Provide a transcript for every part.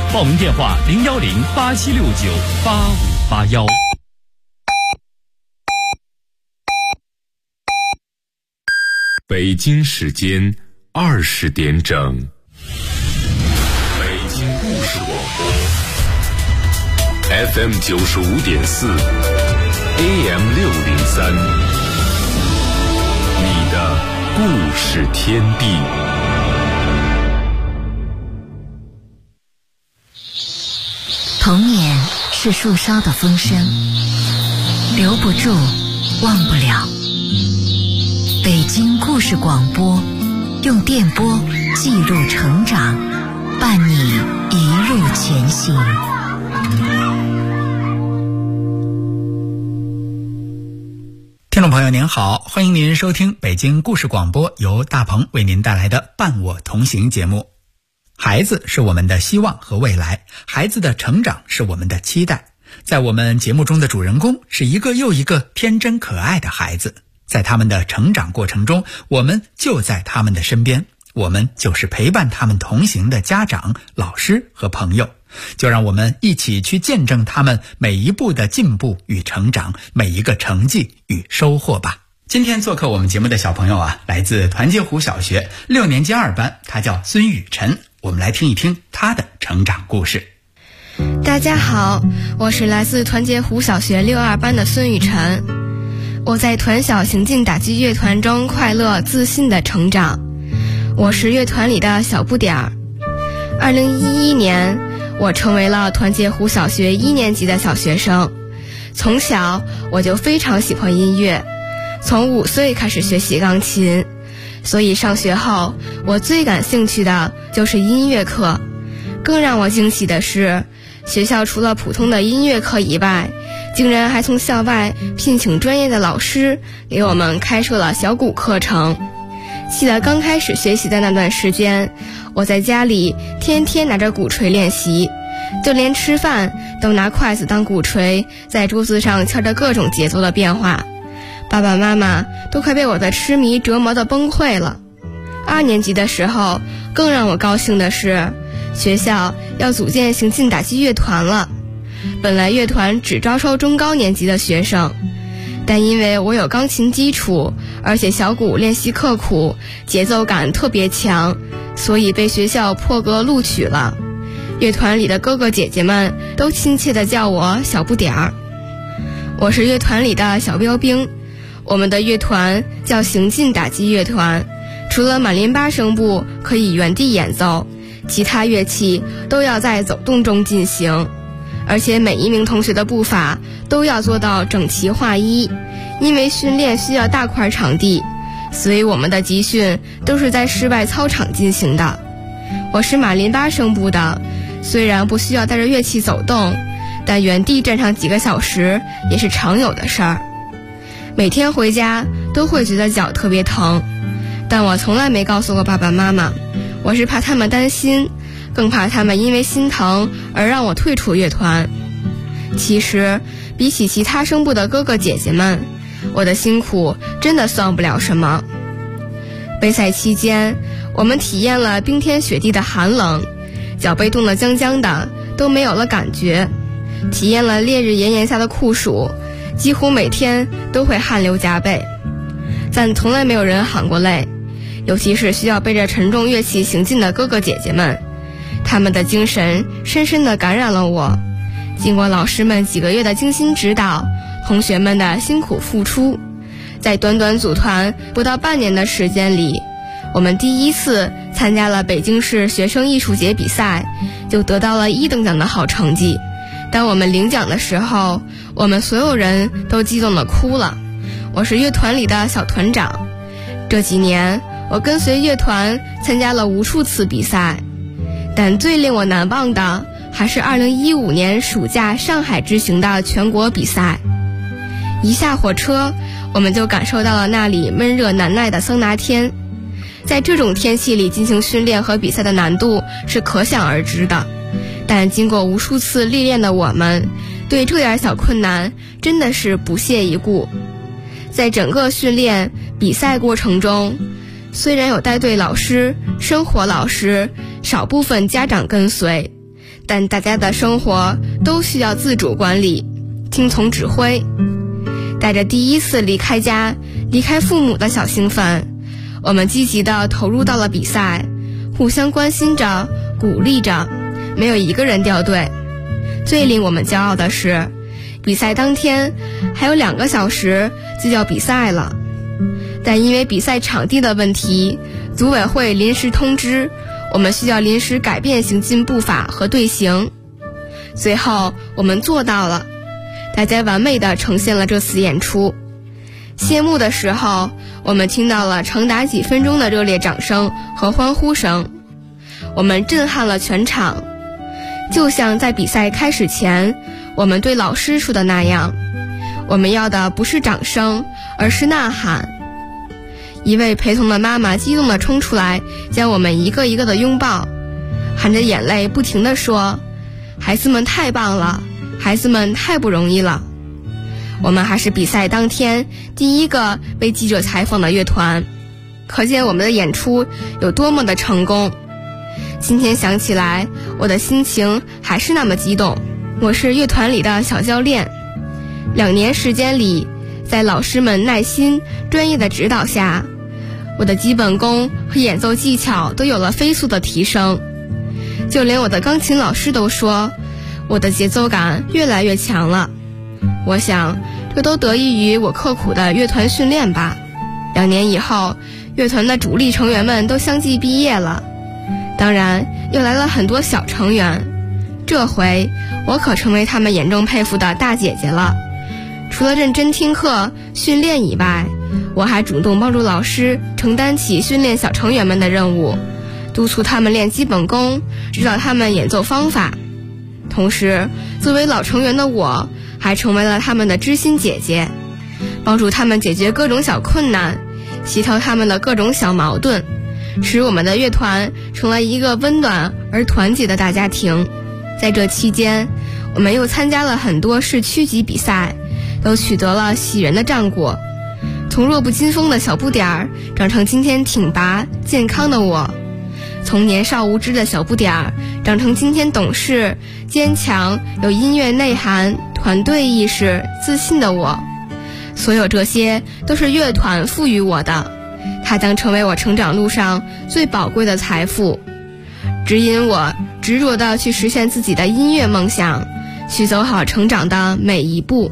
报名电话010-8769-8581。 北京时间20点整，北京故事广播 FM 95.4 AM 603，你的故事天地。 童年是树梢的风声，留不住，忘不了。北京故事广播，用电波记录成长，伴你一路前行。 听众朋友您好，欢迎您收听北京故事广播，由大鹏为您带来的伴我同行节目。孩子是我们的希望和未来，孩子的成长是我们的期待。在我们节目中的主人公是一个又一个天真可爱的孩子，在他们的成长过程中，我们就在他们的身边，我们就是陪伴他们同行的家长、老师和朋友。就让我们一起去见证他们每一步的进步与成长，每一个成绩与收获吧。今天做客我们节目的小朋友来自团结湖小学6年级2班，他叫孙雨晨。我们来听一听他的成长故事。 大家好，我是来自团结湖小学6.2班的孙雨晨。我在团小行进打击乐团中快乐自信的成长，我是乐团里的小不点儿。2011年，我成为了团结湖小学1年级的小学生。从小我就非常喜欢音乐，从5岁开始学习钢琴，所以上学后我最感兴趣的就是音乐课。更让我惊喜的是，学校除了普通的音乐课以外，竟然还从校外聘请专业的老师给我们开设了小鼓课程。记得刚开始学习的那段时间，我在家里天天拿着鼓槌练习，就连吃饭都拿筷子当鼓槌，在桌子上敲着各种节奏的变化。爸爸妈妈都快被我的痴迷折磨得崩溃了。2年级的时候，更让我高兴的是，学校要组建行进打击乐团了。本来乐团只招收中高年级的学生，但因为我有钢琴基础，而且小鼓练习刻苦，节奏感特别强，所以被学校破格录取了。乐团里的哥哥姐姐们都亲切地叫我小不点儿。我是乐团里的小标兵，我们的乐团叫行进打击乐团，除了满林巴声部可以原地演奏，其他乐器都要在走动中进行，而且每一名同学的步伐都要做到整齐划一。因为训练需要大块场地，所以我们的集训都是在室外操场进行的。我是满林巴声部的，虽然不需要带着乐器走动，但原地站上几个小时也是常有的事儿。每天回家都会觉得脚特别疼，但我从来没告诉过爸爸妈妈，我是怕他们担心，更怕他们因为心疼而让我退出乐团。其实比起其他声部的哥哥姐姐们，我的辛苦真的算不了什么。备赛期间，我们体验了冰天雪地的寒冷，脚被冻得僵僵的，都没有了感觉；体验了烈日炎炎下的酷暑，几乎每天都会汗流浃背，但从来没有人喊过累。尤其是需要背着沉重乐器行进的哥哥姐姐们，他们的精神深深地感染了我。经过老师们几个月的精心指导，同学们的辛苦付出，在短短组团不到半年的时间里，我们第一次参加了北京市学生艺术节比赛，就得到了1等奖的好成绩。当我们领奖的时候，我们所有人都激动地哭了。我是乐团里的小团长，这几年我跟随乐团参加了无数次比赛，但最令我难忘的还是2015年暑假上海之行的全国比赛。一下火车，我们就感受到了那里闷热难耐的桑拿天。在这种天气里进行训练和比赛的难度是可想而知的，但经过无数次历练的我们，对这点小困难真的是不屑一顾。在整个训练比赛过程中，虽然有带队老师、生活老师、少部分家长跟随， 但大家的生活都需要自主管理，听从指挥。带着第一次离开家、离开父母的小兴奋，我们积极地投入到了比赛，互相关心着、鼓励着，没有一个人掉队。最令我们骄傲的是，比赛当天还有2个小时就要比赛了，但因为比赛场地的问题，组委会临时通知我们需要临时改变行进步伐和队形。最后我们做到了，大家完美地呈现了这次演出。谢幕的时候，我们听到了长达几分钟的热烈掌声和欢呼声，我们震撼了全场。就像在比赛开始前我们对老师说的那样，我们要的不是掌声，而是呐喊。一位陪同的妈妈激动地冲出来，将我们一个一个的拥抱，含着眼泪不停地说：孩子们太棒了，孩子们太不容易了。我们还是比赛当天第一个被记者采访的乐团，可见我们的演出有多么的成功。今天想起来，我的心情还是那么激动。我是乐团里的小教练，2年时间里，在老师们耐心、专业的指导下，我的基本功和演奏技巧都有了飞速的提升。就连我的钢琴老师都说，我的节奏感越来越强了。我想，这都得益于我刻苦的乐团训练吧。2年以后，乐团的主力成员们都相继毕业了，当然又来了很多小成员。这回我可成为他们眼中佩服的大姐姐了。除了认真听课训练以外，我还主动帮助老师承担起训练小成员们的任务，督促他们练基本功，指导他们演奏方法。同时，作为老成员的我还成为了他们的知心姐姐，帮助他们解决各种小困难，协调他们的各种小矛盾，使我们的乐团成了一个温暖而团结的大家庭。在这期间，我们又参加了很多市区级比赛，都取得了喜人的战果。从弱不禁风的小不点儿长成今天挺拔健康的我，从年少无知的小不点儿长成今天懂事坚强有音乐内涵团队意识自信的我。所有这些都是乐团赋予我的，它将成为我成长路上最宝贵的财富，指引我执着地去实现自己的音乐梦想，去走好成长的每一步。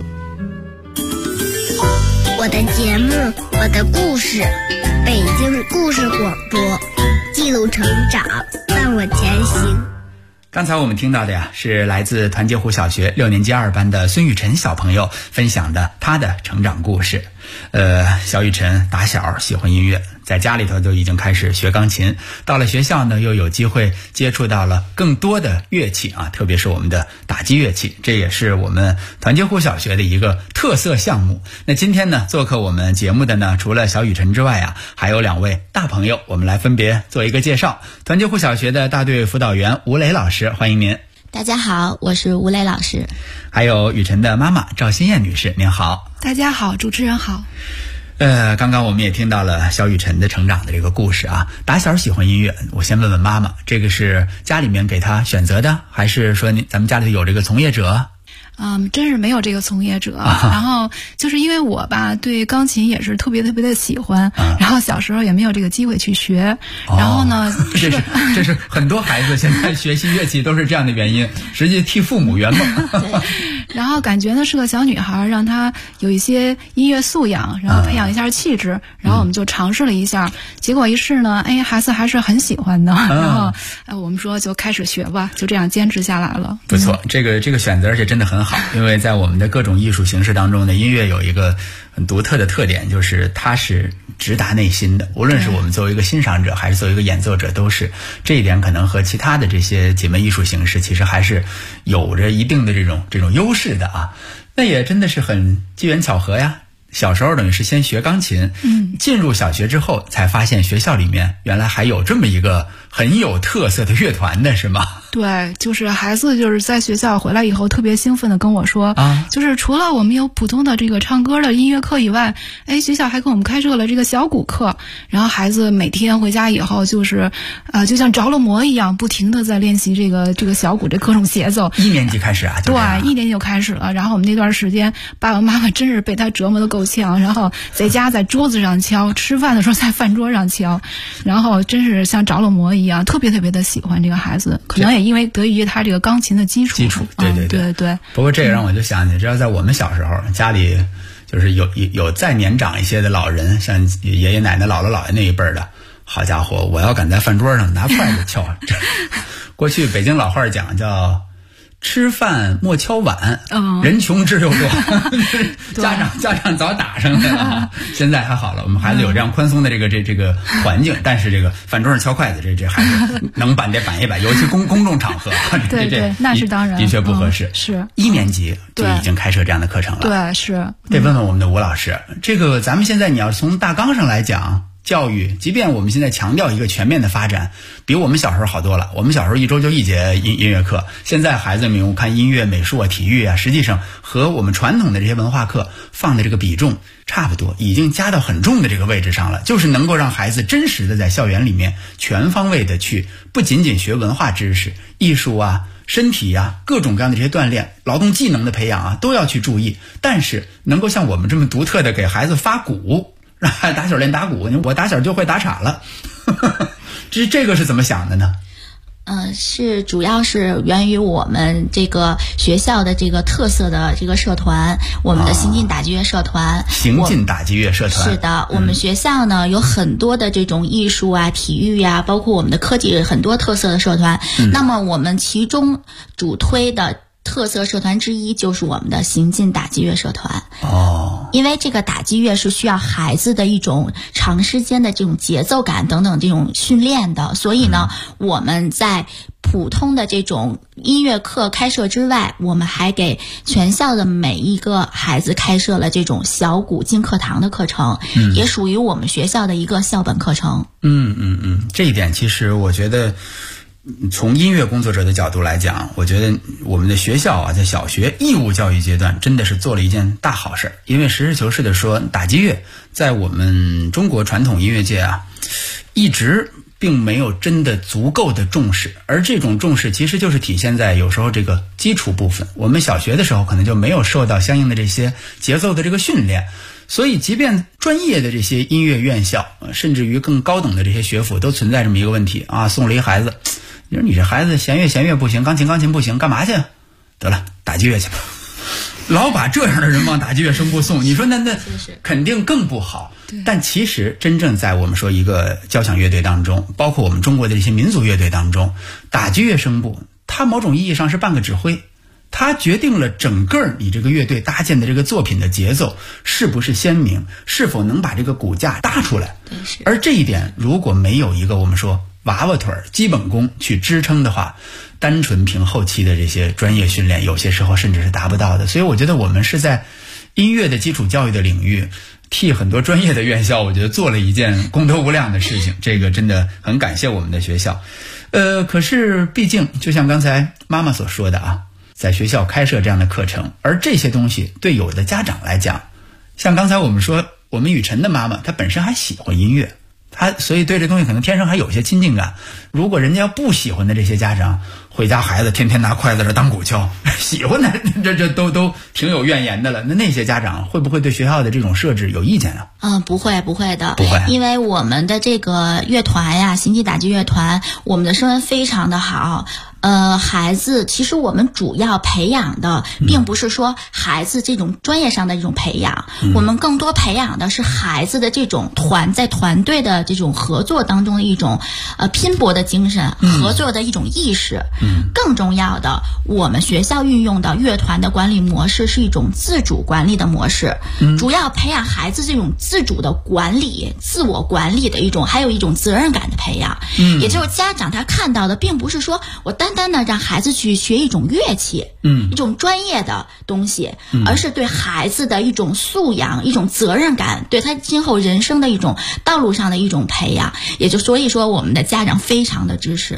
我的节目，我的故事，北京故事广播，记录成长，伴我前行。 刚才我们听到的呀，是来自团结湖小学6年级2班的孙雨晨小朋友分享的他的成长故事。小雨晨打小喜欢音乐，在家里头就已经开始学钢琴，到了学校呢，又有机会接触到了更多的乐器啊，特别是我们的打击乐器，这也是我们团结湖小学的一个特色项目。那今天呢，做客我们节目的呢，除了小雨晨之外啊，还有2位大朋友，我们来分别做一个介绍。团结湖小学的大队辅导员吴磊老师，欢迎您。 大家好，我是吴磊老师。 还有雨晨的妈妈赵新燕女士，您好。 大家好，主持人好。 刚刚我们也听到了小雨晨的成长的这个故事啊。打小喜欢音乐，我先问问妈妈，这个是家里面给他选择的，还是说咱们家里有这个从业者？ 真是没有这个从业者，然后就是因为我吧对钢琴也是特别的喜欢，然后小时候也没有这个机会去学，然后呢， 这是很多孩子现在学习乐器都是这样的原因，实际替父母圆梦。 然后感觉呢是个小女孩，让她有一些音乐素养，然后培养一下气质，然后我们就尝试了一下，结果一试呢，孩子还是很喜欢的，然后我们说就开始学吧，就这样坚持下来了。 不错，这个选择而且真的很好，因为在我们的各种艺术形式当中呢，音乐有一个很独特的特点，就是它是直达内心的，无论是我们作为一个欣赏者还是作为一个演奏者，都是这一点可能和其他的这些几门艺术形式其实还是有着一定的这种优势的啊。那也真的是很机缘巧合呀，小时候等于是先学钢琴，进入小学之后才发现学校里面原来还有这么一个很有特色的乐团的，是吗？ 对，就是孩子就是在学校回来以后特别兴奋的跟我说就是除了我们有普通的这个唱歌的音乐课以外，学校还给我们开设了这个小鼓课，然后孩子每天回家以后就是就像着了魔一样，不停的在练习这个小鼓这各种节奏。 1年级开始啊？ 对，1年级就开始了。然后我们那段时间爸爸妈妈真是被他折磨的够呛，然后在家在桌子上敲，吃饭的时候在饭桌上敲，然后真是像着了魔一样，特别特别的喜欢这个孩子，可能也因为得益于他这个钢琴的基础。对。 不过这个让我就想起，知道在我们小时候家里就是有再年长一些的老人，像爷爷奶奶姥姥姥爷那一辈的，好家伙，我要敢在饭桌上拿筷子敲过去北京老话讲叫吃饭莫敲碗，人穷志又多家长早打上来了。现在还好了，我们孩子有这样宽松的这个环境，但是这个饭桌上敲筷子这孩子能板得板一板，尤其公众场合对，那是当然， 的确不合适。 是 1年级就已经开设这样的课程了。 对，是得问问我们的吴老师，这个咱们现在你要从大纲上来讲，教育即便我们现在强调一个全面的发展，比我们小时候好多了。我们小时候1周就1节音乐课，现在孩子们我看音乐、美术啊、体育啊，实际上和我们传统的这些文化课放的这个比重差不多，已经加到很重的这个位置上了，就是能够让孩子真实的在校园里面全方位的去，不仅仅学文化知识、艺术啊、身体啊，各种各样的这些锻炼、劳动技能的培养啊，都要去注意。但是能够像我们这么独特的给孩子发鼓，让孩子打小练打鼓，我打小就会打岔了这个是怎么想的呢？ 是主要是源于我们这个学校的这个特色的这个社团，我们的行进打击乐社团。 行进打击乐社团是的，我们学校呢有很多的这种艺术啊、体育啊，包括我们的科技很多特色的社团。那么我们其中主推的特色社团之一就是我们的行进打击乐社团。因为这个打击乐是需要孩子的一种长时间的这种节奏感等等这种训练的，所以呢，我们在普通的这种音乐课开设之外，我们还给全校的每一个孩子开设了这种小鼓进课堂的课程，也属于我们学校的一个校本课程。 这一点其实我觉得从音乐工作者的角度来讲，我觉得我们的学校啊，在小学义务教育阶段真的是做了一件大好事。因为实事求是的说，打击乐在我们中国传统音乐界啊，一直并没有真的足够的重视，而这种重视其实就是体现在有时候这个基础部分，我们小学的时候可能就没有受到相应的这些节奏的这个训练。所以即便专业的这些音乐院校，甚至于更高等的这些学府，都存在这么一个问题啊，送了一孩子，你说你这孩子弦乐不行，钢琴不行，干嘛去？得了，打击乐去吧。老把这样的人往打击乐声部送，你说那肯定更不好。但其实真正在我们说一个交响乐队当中，包括我们中国的这些民族乐队当中，打击乐声部它某种意义上是半个指挥，它决定了整个你这个乐队搭建的这个作品的节奏是不是鲜明，是否能把这个骨架搭出来。而这一点如果没有一个我们说娃娃腿基本功去支撑的话，单纯凭后期的这些专业训练，有些时候甚至是达不到的。所以我觉得我们是在音乐的基础教育的领域，替很多专业的院校我觉得做了一件功德无量的事情，这个真的很感谢我们的学校。可是毕竟就像刚才妈妈所说的啊，在学校开设这样的课程，而这些东西对有的家长来讲，像刚才我们说我们雨辰的妈妈她本身还喜欢音乐，所以对这东西可能天生还有些亲近感。如果人家要不喜欢的这些家长，回家孩子天天拿筷子这当鼓敲，喜欢的这都挺有怨言的了。那些家长会不会对学校的这种设置有意见啊？ 不会的，不会，因为我们的这个乐团呀，行进打击乐团，我们的声音非常的好。孩子其实我们主要培养的并不是说孩子这种专业上的这种培养，我们更多培养的是孩子的这种在团队的这种合作当中的一种拼搏的精神，合作的一种意识。更重要的，我们学校运用的乐团的管理模式是一种自主管理的模式，主要培养孩子这种自主的管理、自我管理的一种，还有一种责任感的培养。也就是家长他看到的并不是说我单单的让孩子去学一种乐器，一种专业的东西，而是对孩子的一种素养、一种责任感，对他今后人生的一种道路上的一种培养。也就所以说我们的家长非常的支持。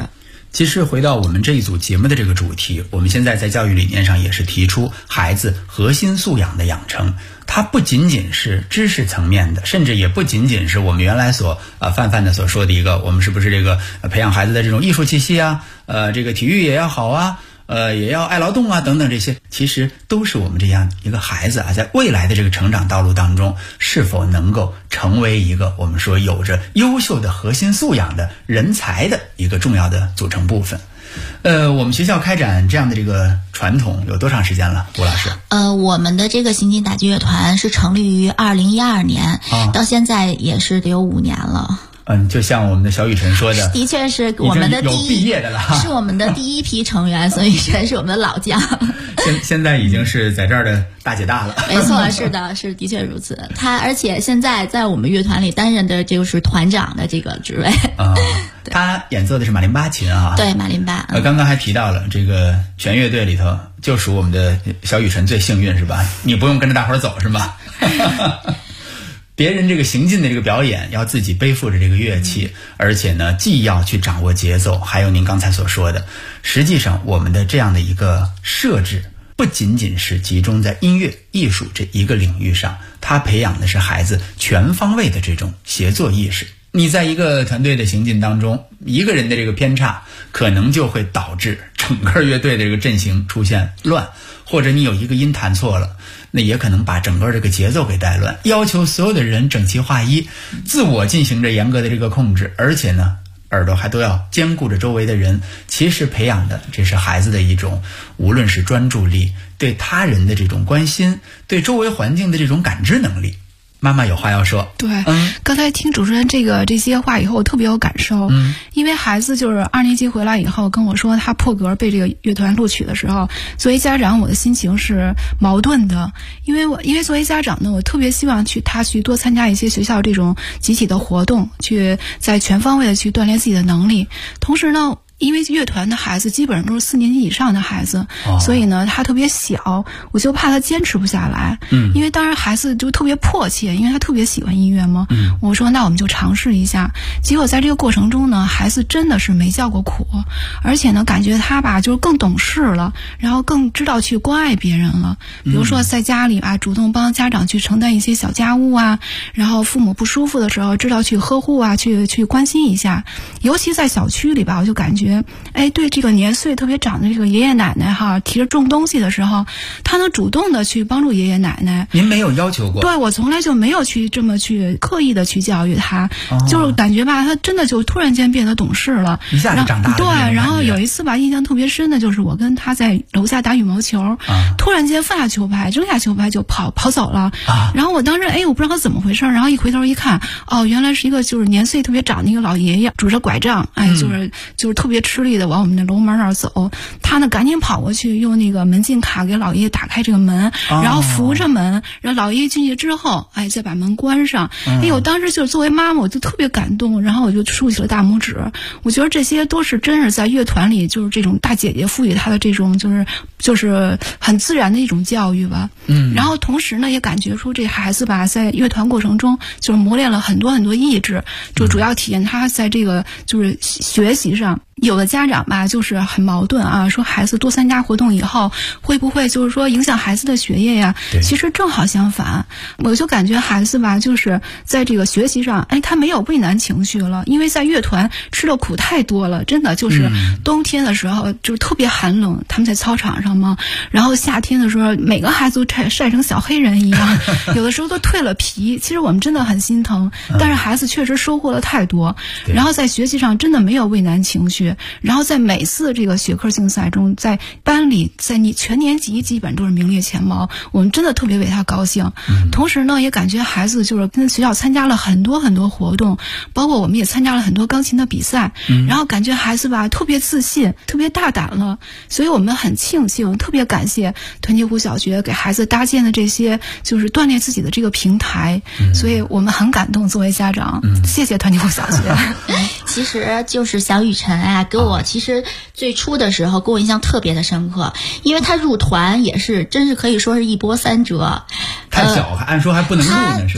其实回到我们这一组节目的这个主题，我们现在在教育理念上也是提出孩子核心素养的养成，它不仅仅是知识层面的，甚至也不仅仅是我们原来所泛的所说的一个，我们是不是这个培养孩子的这种艺术气息啊，这个体育也要好啊，也要爱劳动啊等等，这些其实都是我们这样一个孩子啊，在未来的这个成长道路当中，是否能够成为一个我们说有着优秀的核心素养的人才的一个重要的组成部分。我们学校开展这样的这个传统有多长时间了，吴老师？ 我们的这个行进打击乐团是成立于2012年，到现在也是得有5年了。 就像我们的小雨辰说的， 的确是我们的毕业的了， 是我们的第一批成员，所以这是我们的老将。 现在已经是在这儿的大姐大了。 没错，是的，是的确如此。他而且现在在我们乐团里担任的就是团长的这个职位啊。他演奏的是马林巴琴啊。 对，马林巴。 刚刚还提到了这个全乐队里头，就属我们的小雨辰最幸运是吧？你不用跟着大伙儿走是吧？别人这个行进的这个表演要自己背负着这个乐器，而且呢既要去掌握节奏，还有您刚才所说的，实际上我们的这样的一个设置不仅仅是集中在音乐艺术这一个领域上，它培养的是孩子全方位的这种协作意识。你在一个团队的行进当中，一个人的这个偏差可能就会导致整个乐队的这个阵型出现乱，或者你有一个音弹错了，那也可能把整个这个节奏给带乱。要求所有的人整齐划一，自我进行着严格的这个控制，而且呢耳朵还都要兼顾着周围的人。其实培养的这是孩子的一种无论是专注力，对他人的这种关心，对周围环境的这种感知能力。妈妈有话要说。 对，刚才听主持人这些话以后，我特别有感受。因为孩子就是2年级回来以后跟我说他破格被这个乐团录取的时候，作为家长我的心情是矛盾的。因为作为家长呢，我特别希望他去多参加一些学校这种集体的活动，去在全方位的去锻炼自己的能力。同时呢，因为乐团的孩子基本上都是4年级以上的孩子，所以呢他特别小，我就怕他坚持不下来。因为当然孩子就特别迫切，因为他特别喜欢音乐嘛。我说那我们就尝试一下。结果在这个过程中呢，孩子真的是没叫过苦，而且呢感觉他吧就是更懂事了，然后更知道去关爱别人了。比如说在家里吧，主动帮家长去承担一些小家务啊，然后父母不舒服的时候知道去呵护啊，去关心一下。尤其在小区里吧，我就感觉对这个年岁特别长的这个爷爷奶奶哈，提着重东西的时候，他能主动的去帮助爷爷奶奶。 您没有要求过？对， 我从来就没有去这么去刻意的去教育他，就是感觉吧，他真的就突然间变得懂事了， 一下就长大了。 对，然后有一次吧，印象特别深的就是我跟他在楼下打羽毛球，突然间放下球拍，扔下球拍就跑走了。然后我当时我不知道他怎么回事，然后一回头一看，原来是一个就是年岁特别长的一个老爷爷，拄着拐杖，就是特别吃力的往我们的楼门那儿走。他呢赶紧跑过去，用那个门禁卡给老爷爷打开这个门，然后扶着门，然后老爷爷进去之后，再把门关上。我当时就是作为妈妈，我就特别感动，然后我就竖起了大拇指。我觉得这些都是真是在乐团里，就是这种大姐姐赋予他的这种就是很自然的一种教育吧。然后同时呢，也感觉出这孩子吧，在乐团过程中就是磨练了很多很多意志，就主要体现他在这个就是学习上。有的家长吧就是很矛盾啊，说孩子多参加活动以后会不会就是说影响孩子的学业呀？其实正好相反，我就感觉孩子吧就是在这个学习上，他没有畏难情绪了，因为在乐团吃的苦太多了，真的就是冬天的时候就是特别寒冷，他们在操场上嘛，然后夏天的时候每个孩子都晒成小黑人一样，有的时候都蜕了皮。其实我们真的很心疼，但是孩子确实收获了太多，然后在学习上真的没有畏难情绪。然后在每次这个学科竞赛中，在班里，在你全年级基本都是名列前茅，我们真的特别为他高兴。同时呢，也感觉孩子就是跟学校参加了很多很多活动，包括我们也参加了很多钢琴的比赛，然后感觉孩子吧特别自信，特别大胆了。所以我们很庆幸，特别感谢团结湖小学给孩子搭建的这些就是锻炼自己的这个平台，所以我们很感动。作为家长，谢谢团结湖小学。 其实就是小雨辰啊，给我其实最初的时候给我印象特别的深刻，因为他入团也是真是可以说是一波三折。 太小，按说还不能入呢，是吧？ 他当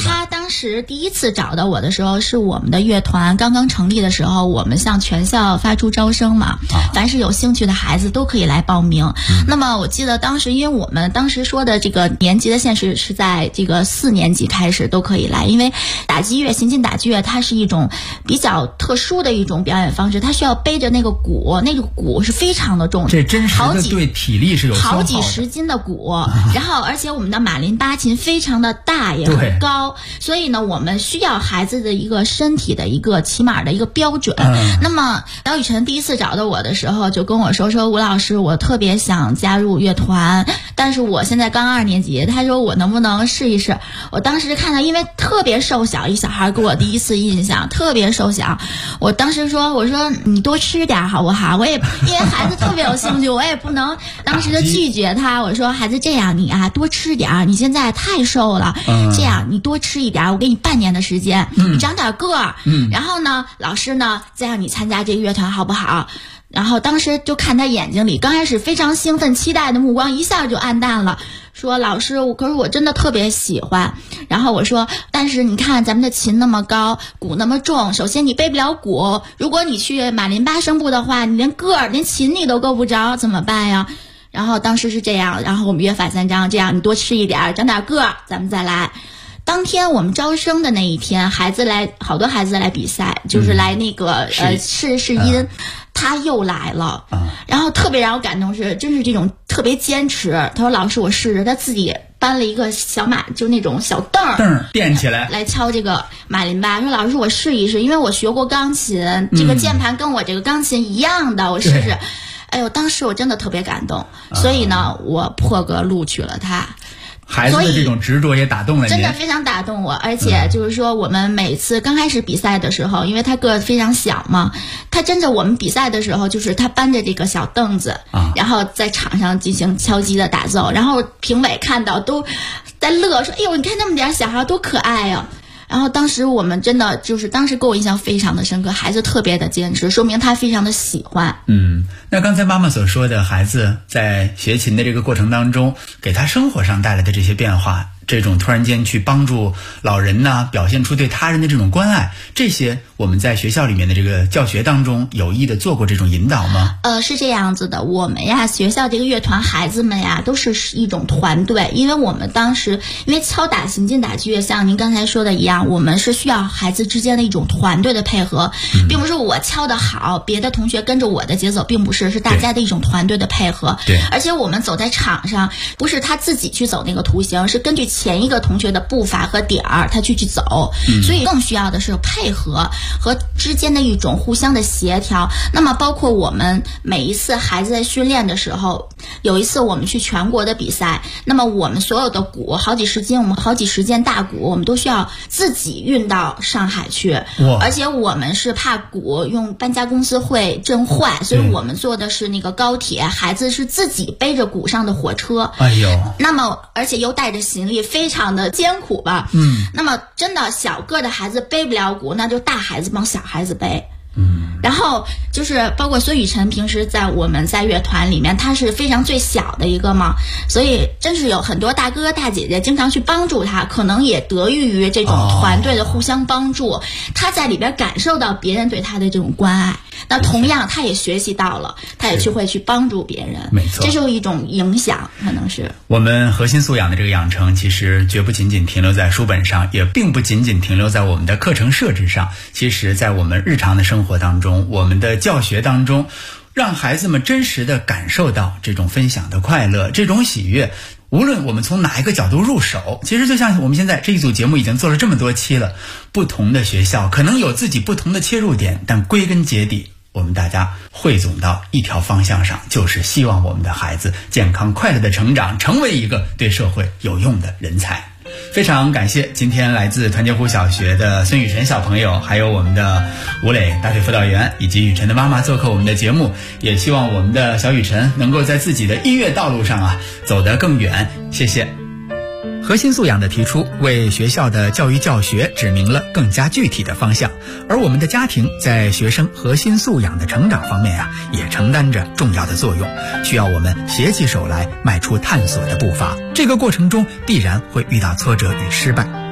时第一次找到我的时候，是我们的乐团刚刚成立的时候，我们向全校发出招生嘛，凡是有兴趣的孩子都可以来报名。那么我记得当时，因为我们当时说的这个年级的限制是在这个4年级开始都可以来，因为打击乐、行进打击乐它是一种比较特殊的一种表演方式，它需要背着那个鼓，那个鼓是非常的重， 这真实的对体力是有消耗的， 好几十斤的鼓，然后而且我们的马林巴琴非常的大也很高，所以呢我们需要孩子的一个身体的一个起码的一个标准。那么姚雨辰第一次找到我的时候就跟我说吴老师，我特别想加入乐团，但是我现在刚2年级，他说我能不能试一试。我当时看他因为特别瘦小，一小孩给我第一次印象特别瘦小，我当时说我说你多吃点好不好，我也因为孩子特别有兴趣，我也不能当时就拒绝他，我说孩子这样，你啊多吃点，你现在太瘦了，这样你多吃一点，我给你半年的时间，你长点个儿，然后呢老师呢再让你参加这个乐团好不好。然后当时就看他眼睛里刚开始非常兴奋期待的目光一下就暗淡了，说老师可是我真的特别喜欢。然后我说但是你看咱们的琴那么高，鼓那么重，首先你背不了鼓，如果你去马林巴声部的话，你连个儿连琴你都够不着，怎么办呀？然后当时是这样，然后我们约法三章，这样你多吃一点，长点个儿，咱们再来。当天我们招生的那一天，好多孩子来比赛，就是来那个试音，他又来了，然后特别让我感动是，真是这种特别坚持。他说老师我试试，他自己搬了一个小就那种小凳垫起来来敲这个马林巴，说老师我试一试，因为我学过钢琴，这个键盘跟我这个钢琴一样的，我试试。哎呦，当时我真的特别感动，所以呢我破格录取了他。 孩子的这种执着也打动了你， 真的非常打动我。而且就是说我们每次刚开始比赛的时候，因为他个子非常小嘛，他真的我们比赛的时候就是他搬着这个小凳子，然后在场上进行敲击的打奏，然后评委看到都在乐，说哎呦你看那么点小孩多可爱呀。然后当时我们真的就是当时给我印象非常的深刻，孩子特别的坚持，说明他非常的喜欢。 那刚才妈妈所说的孩子在学琴的这个过程当中给他生活上带来的这些变化，这种突然间去帮助老人呢，表现出对他人的这种关爱，这些我们在学校里面的这个教学当中有意的做过这种引导吗？ 是这样子的，我们呀学校这个乐团孩子们呀都是一种团队，因为我们当时因为敲打行进打击乐像您刚才说的一样，我们是需要孩子之间的一种团队的配合，并不是我敲得好别的同学跟着我的节奏，并不是大家的一种团队的配合。 对， 而且我们走在场上不是他自己去走那个图形，是根据前一个同学的步伐和点儿他去走，所以更需要的是配合和之间的一种互相的协调。那么包括我们每一次孩子在训练的时候，有一次我们去全国的比赛，那么我们所有的鼓好几十斤，我们好几十件大鼓我们都需要自己运到上海去，而且我们是怕鼓用搬家公司会震坏，所以我们坐的是那个高铁，孩子是自己背着鼓上的火车。 哎呦， 那么而且又带着行李，非常的艰苦吧。那么真的小个的孩子背不了鼓，那就大孩子帮小孩子背。然后就是包括孙雨辰平时我们在乐团里面他是非常最小的一个嘛，所以真是有很多大哥哥大姐姐经常去帮助他，可能也得益于这种团队的互相帮助，他在里边感受到别人对他的这种关爱，那同样他也学习到了，他也会去帮助别人。 没错， 这是一种影响，可能是我们核心素养的这个养成，其实绝不仅仅停留在书本上，也并不仅仅停留在我们的课程设置上，其实在我们日常的生活当中，我们的教学当中，让孩子们真实的感受到这种分享的快乐，这种喜悦。无论我们从哪一个角度入手，其实就像我们现在这一组节目已经做了这么多期了，不同的学校可能有自己不同的切入点，但归根结底我们大家汇总到一条方向上，就是希望我们的孩子健康快乐的成长，成为一个对社会有用的人才。非常感谢今天来自团结湖小学的孙雨辰小朋友，还有我们的吴磊大学辅导员以及雨辰的妈妈做客我们的节目，也希望我们的小雨辰能够在自己的音乐道路上走得更远。谢谢。核心素养的提出，为学校的教育教学指明了更加具体的方向，而我们的家庭在学生核心素养的成长方面也承担着重要的作用，需要我们携起手来，迈出探索的步伐。这个过程中必然会遇到挫折与失败，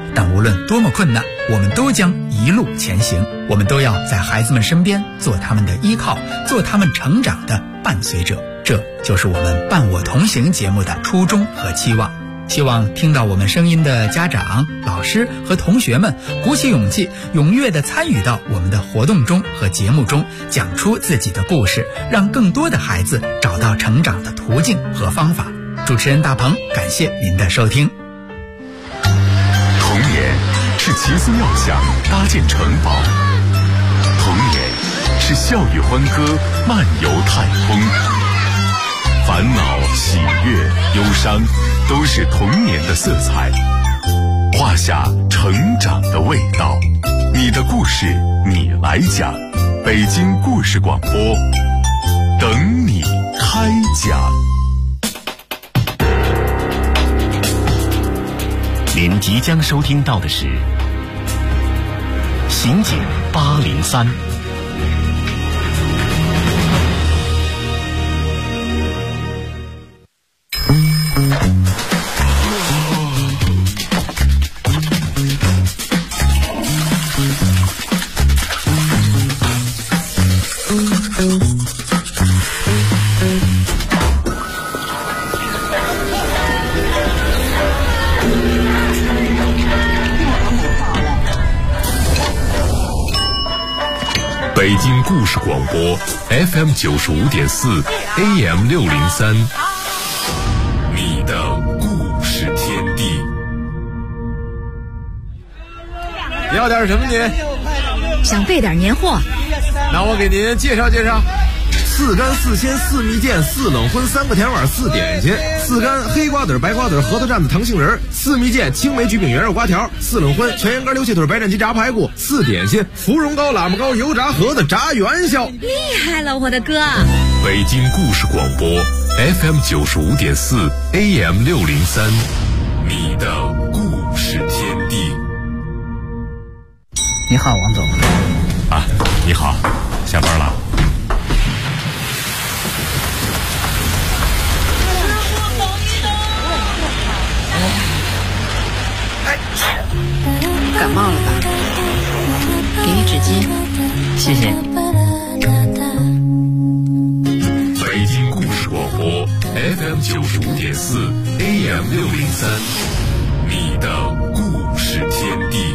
但无论多么困难，我们都将一路前行。我们都要在孩子们身边，做他们的依靠，做他们成长的伴随者。这就是我们伴我同行节目的初衷和期望。希望听到我们声音的家长、老师和同学们鼓起勇气，踊跃地参与到我们的活动中和节目中，讲出自己的故事，让更多的孩子找到成长的途径和方法。主持人大鹏，感谢您的收听。 童年是奇思妙想搭建城堡，童年是笑语欢歌漫游太空，烦恼、喜悦、忧伤都是童年的色彩，画下成长的味道。你的故事你来讲，北京故事广播等你开讲。您即将收听到的是刑警803。北京故事广播 FM 95.4 AM 603，你的故事天地。 要点什么您？ 想备点年货， 那我给您介绍介绍。4干4鲜4蜜饯4冷荤3个甜碗4点心，4干黑瓜子白瓜子核桃蘸子糖杏仁，4蜜饯青梅橘饼圆肉瓜条，4冷荤全羊肝溜气腿白斩鸡炸排骨，4点心芙蓉糕喇嘛糕油炸盒子炸元宵。 厉害了，我的哥！ 北京故事广播 FM 95.4 AM 603，你的故事天地。 你好，王总。 啊，你好，下班了。 感冒了吧？给你纸巾。 谢谢。 北京故事广播 FM 95.4 AM 603，你的故事天地。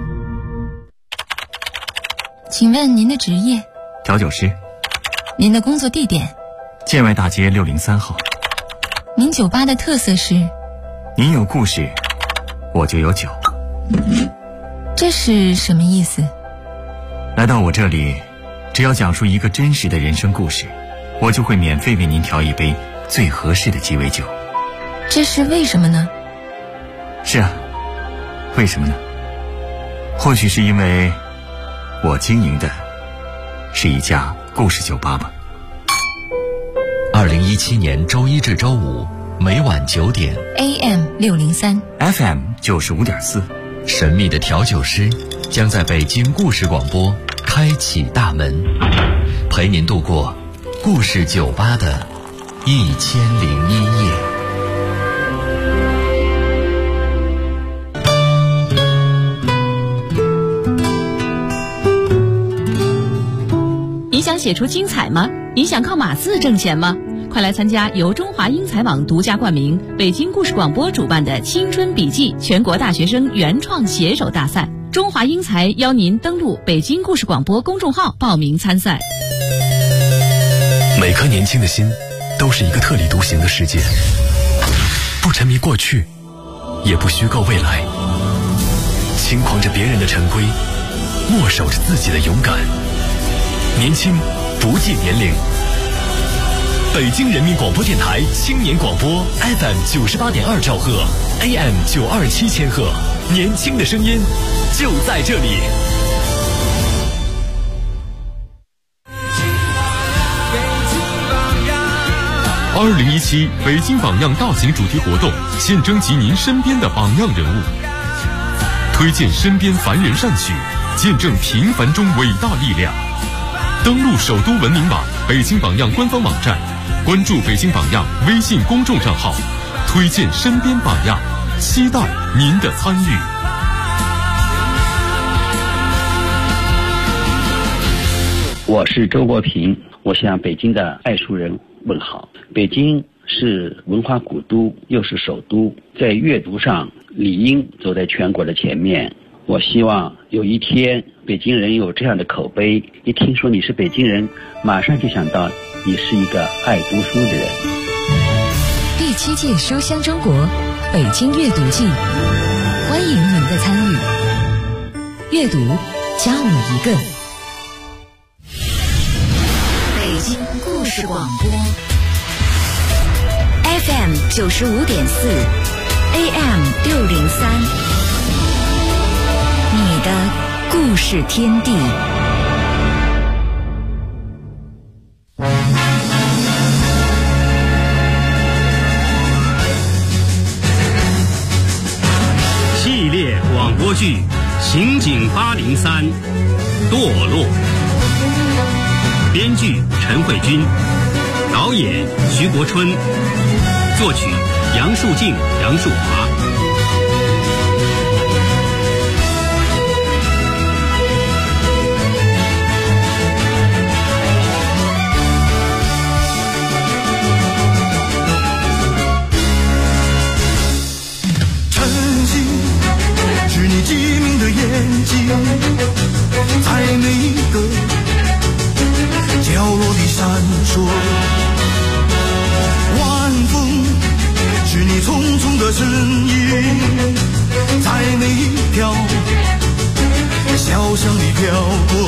请问您的职业？ 调酒师。 您的工作地点？ 建外大街603号。 您酒吧的特色是？ 您有故事，我就有酒。 这是什么意思？ 来到我这里，只要讲述一个真实的人生故事，我就会免费为您调一杯最合适的鸡尾酒。 这是为什么呢？ 是啊，为什么呢？或许是因为我经营的是一家故事酒吧吧。 2017年周一至周五每晚9点 AM 603 FM 95.4， 神秘的调酒师将在北京故事广播开启大门，陪您度过故事酒吧的1001夜。 你想写出精彩吗？你想靠码字挣钱吗？快来参加由中华英才网独家冠名、北京故事广播主办的青春笔记全国大学生原创写手大赛。中华英才邀您登录北京故事广播公众号报名参赛。 每颗年轻的心都是一个特立独行的世界，不沉迷过去，也不虚构未来，轻狂着别人的陈规，默守着自己的勇敢。年轻不计年龄。北京人民广播电台青年广播 FM 98.2兆赫 AM 927千赫，年轻的声音就在这里。 2017北京榜样大型主题活动，现征集您身边的榜样人物，推荐身边凡人善举，见证平凡中伟大力量。登录首都文明网、北京榜样官方网站，关注北京榜样微信公众账号，推荐身边榜样，期待您的参与。 我是周国平，我向北京的爱书人问好。北京是文化古都，又是首都，在阅读上理应走在全国的前面。我希望有一天北京人有这样的口碑，一听说你是北京人，马上就想到你是一个爱读书的人。 第7届书香中国北京阅读季，欢迎您的参与。阅读加我一个。北京故事广播 FM 95.4 AM 603，你的故事天地。 系列广播剧《刑警803》堕落，编剧陈慧君，导演徐国春，作曲杨树静、杨树华。 机敏的眼睛，在每一个角落里闪烁。晚风是你匆匆的身影，在每一条小巷里飘过。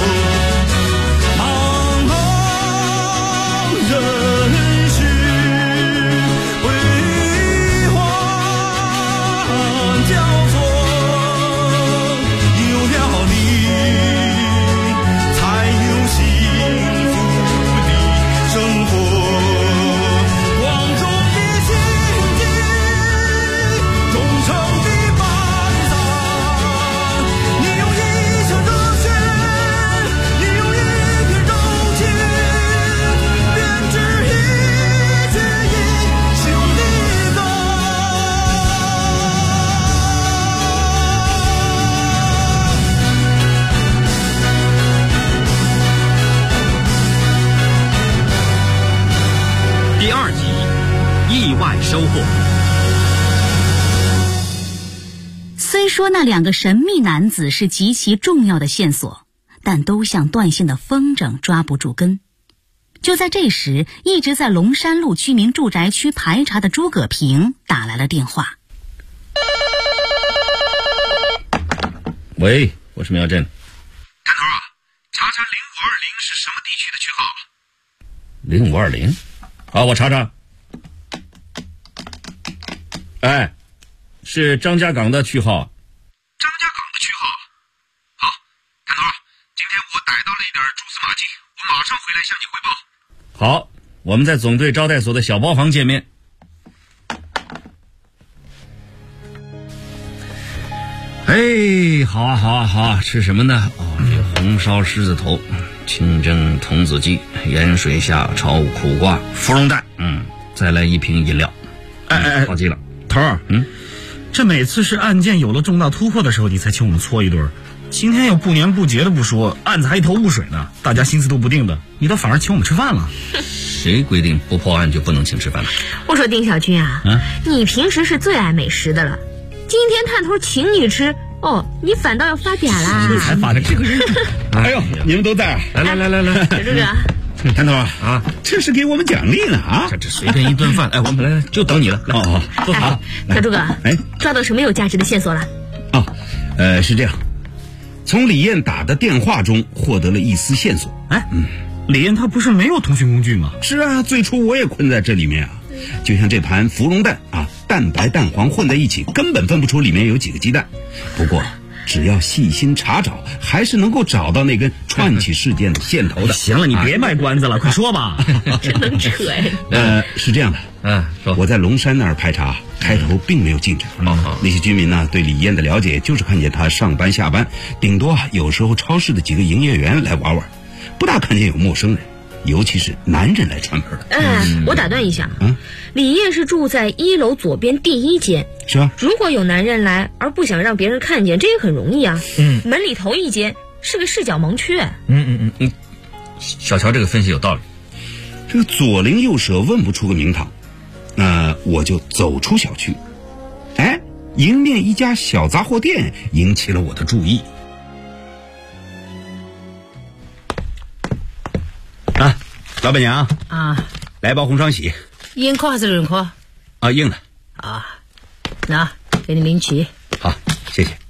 茫茫人世辉煌交错， 收获。 虽说那2个神秘男子是极其重要的线索，但都像断线的风筝，抓不住根。就在这时，一直在龙山路居民住宅区排查的诸葛平打来了电话。 喂，我是苗振。 探头啊，查查0520是什么地区的区号 ？0520？好，我查查。哎，是张家港的区号。 张家港的区号。好，探头啊，今天我逮到了一点蛛丝马迹，我马上回来向你汇报。 好，我们在总队招待所的小包房见面。哎，好啊，好啊，好啊，吃什么呢？这红烧狮子头，清蒸童子鸡，盐水下炒苦瓜，芙蓉蛋，再来1瓶饮料。 哎， 好极了。 头儿，这每次是案件有了重大突破的时候，你才请我们搓一顿，今天又不年不节的不说，案子还一头雾水呢，大家心思都不定的，你倒反而请我们吃饭了。 谁规定不破案就不能请吃饭了？ 我说丁小军啊，你平时是最爱美食的了，今天探头请你吃，你反倒要发嗲啦？ 你才发的这个人，哎呦，你们都在， 来， 小诸葛。 探头啊，这是给我们奖励呢啊！ 这随便一顿饭，哎，我们来就等你了。 坐好。小诸葛，抓到什么有价值的线索了？ 是这样，从李艳打的电话中获得了一丝线索。李艳她不是没有通讯工具吗？是啊，最初我也困在这里面啊。就像这盘芙蓉蛋啊，蛋白蛋黄混在一起，根本分不出里面有几个鸡蛋。不过只要细心查找，还是能够找到那根串起事件的线头的。行了，你别卖关子了，快说吧。 真能扯哎。 是这样的，我在龙山那儿排查，开头并没有进展。那些居民呢，对李艳的了解就是看见她上班下班，顶多有时候超市的几个营业员来玩玩，不大看见有陌生人，尤其是男人来串门的。 我打断一下，李艳是住在1楼左边第1间。 是啊， 如果有男人来而不想让别人看见，这也很容易啊。门里头一间是个视角盲区。 小乔这个分析有道理。 这个左邻右舍问不出个名堂，那我就走出小区。哎，迎面一家小杂货店引起了我的注意。啊，老板娘啊， 来包红双喜。 硬壳还是软壳？ 啊，硬的。 啊，那给你领取。 好，谢谢。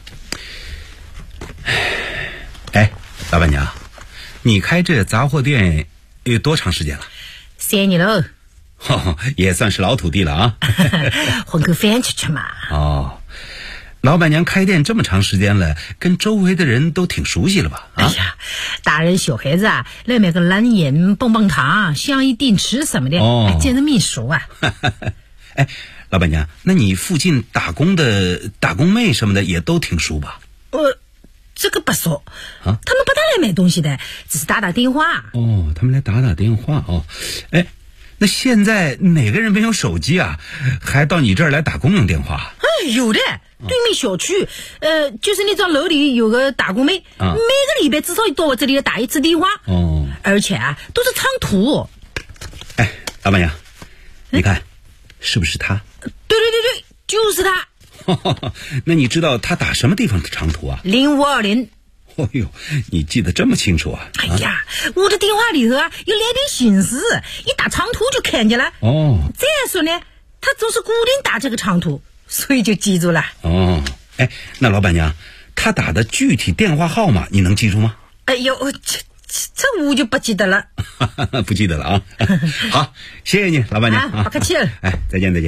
哎，老板娘，你开这杂货店有多长时间了 ？3年了。 也算是老土地了啊。 混口饭吃嘛。 哦，老板娘开店这么长时间了，跟周围的人都挺熟悉了吧？ 哎呀，大人小孩子啊，来买个蓝盐、棒棒糖、香芋电池什么的，简直密熟啊。 哎，老板娘，那你附近打工的打工妹什么的也都挺熟吧？ 这个不熟啊，他们不大来买东西的，只是打打电话。 哦，他们来打打电话哦。哎，那现在哪个人没有手机啊？还到你这儿来打公用电话？ 有的，对面小区，就是那幢楼里有个打工妹，每个礼拜至少到我这里要打1次电话。哦，而且啊，都是长途。 哎，老板娘，你看，是不是他？ 对，就是他。 那你知道他打什么地方的长途啊 ？0520。 哦呦，你记得这么清楚啊！ 哎呀，我的电话里头啊有2点显示，一打长途就看见了。哦，再说呢，他总是固定打这个长途，所以就记住了。 哦，哎，那老板娘，他打的具体电话号码你能记住吗？ 哎呦，这我就不记得了。 不记得了啊！好，谢谢你，老板娘。 不客气了。 哎，再见。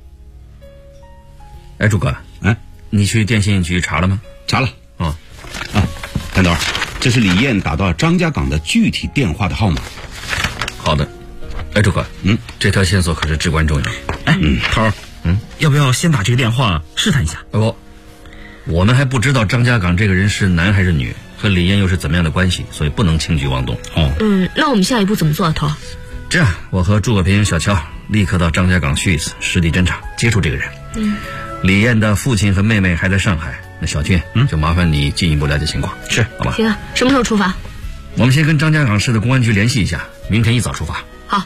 哎，朱哥，你去电信局查了吗？ 查了。谭头，这是李艳打到张家港的具体电话的号码。 好的。哎，朱哥，这条线索可是至关重要。 哎，头儿，要不要先打这个电话试探一下？ 不，我们还不知道张家港这个人是男还是女，和李艳又是怎么样的关系，所以不能轻举妄动。 那我们下一步怎么做啊，头？ 这样，我和诸葛平、小乔立刻到张家港去一次，实地侦查，接触这个人。李艳的父亲和妹妹还在上海，那小俊，就麻烦你进一步了解情况。 是， 好吧？ 行啊，什么时候出发？ 我们先跟张家港市的公安局联系一下，明天一早出发。 好。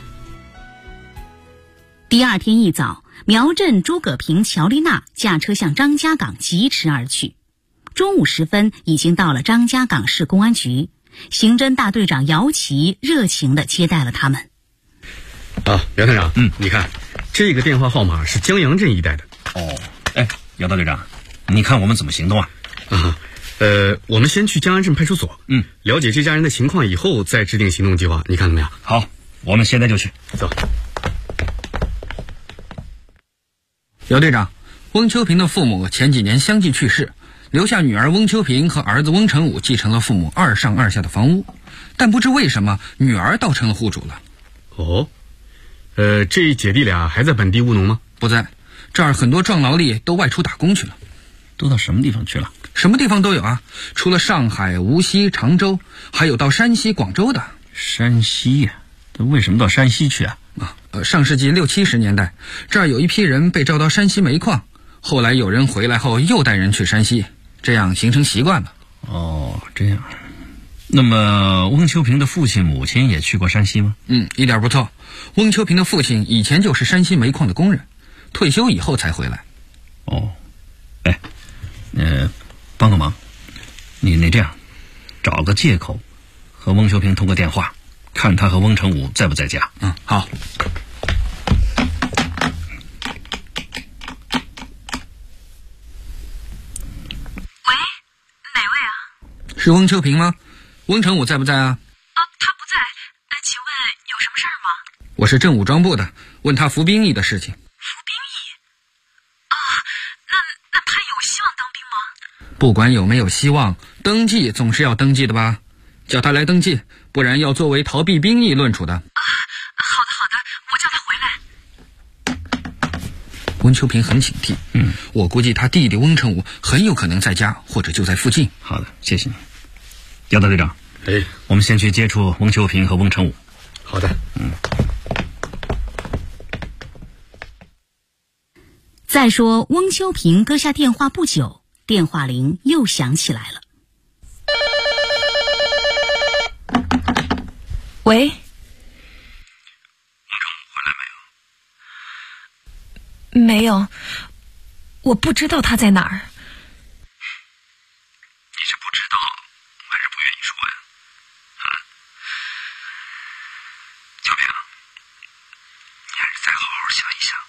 第二天一早，苗振、诸葛平、乔丽娜驾车向张家港疾驰而去。中午时分，已经到了张家港市公安局，刑侦大队长姚琦热情地接待了他们。 姚探长，你看，这个电话号码是江阳镇一带的。 哎，姚大队长，你看我们怎么行动啊？ 我们先去江安镇派出所，了解这家人的情况以后再制定行动计划，你看怎么样？ 好，我们现在就去。 走。 姚队长，翁秋平的父母前几年相继去世，留下女儿翁秋平和儿子翁成武继承了父母2上2下的房屋，但不知为什么女儿倒成了户主了。 这姐弟俩还在本地务农吗？ 不在，这儿很多壮劳力都外出打工去了。 都到什么地方去了？ 什么地方都有啊，除了上海、无锡、常州，还有到山西、广州的。 山西呀，他为什么到山西去啊？ 上世纪60、70年代，这儿有一批人被招到山西煤矿，后来有人回来后又带人去山西，这样形成习惯了。 这样。那么翁秋平的父亲母亲也去过山西吗？ 一点不错。翁秋平的父亲以前就是山西煤矿的工人，退休以后才回来。 帮个忙，你这样，找个借口和翁秋平通个电话，看他和翁成武在不在家。 好。 喂，哪位啊？ 是翁秋平吗？翁成武在不在啊？ 他不在。请问有什么事儿吗？ 我是镇武装部的，问他服兵役的事情。 服兵役？那他有希望当兵吗？ 不管有没有希望，登记总是要登记的吧？叫他来登记，不然要作为逃避兵役论处的。 好的，我叫他回来。 温秋平很警惕，我估计他弟弟翁成武很有可能在家，或者就在附近。 好的，谢谢你，姚大队长。我们先去接触翁秋平和翁成武。 好的。 再说翁秋平搁下电话不久，电话铃又响起来了。 喂， 王成武回来没有？ 没有，我不知道他在哪儿。 你是不知道还是不愿意说呀？小平，你还是再好好想一想。